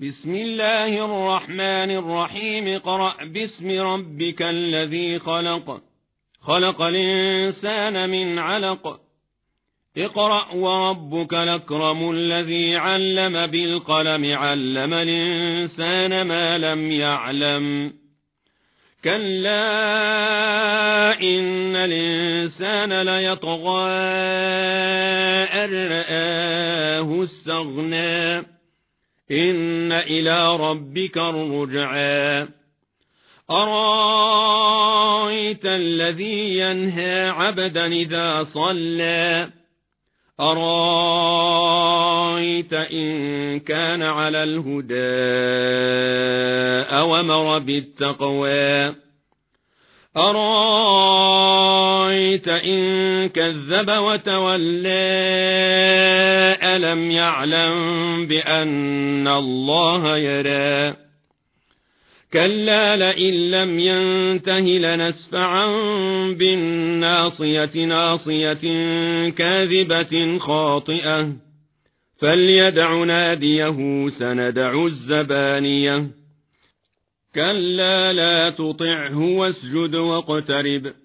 بسم الله الرحمن الرحيم اقرأ باسم ربك الذي خلق خلق الإنسان من علق اقرأ وربك الأكرم الذي علم بالقلم علم الإنسان ما لم يعلم كلا إن الإنسان ليطغى أن رآه استغنى إن إلى ربك الرجعى أرأيت الذي ينهى عبدا إذا صلى أرأيت إن كان على الهدى أوامر بالتقوى أرأيت إن كذب وتولى ألم يعلم بأن الله يرى كلا لئن لم ينته لنسفعا بالناصية ناصية كاذبة خاطئة فليدع ناديه سندع الزبانية كلا لا تطعه واسجد واقترب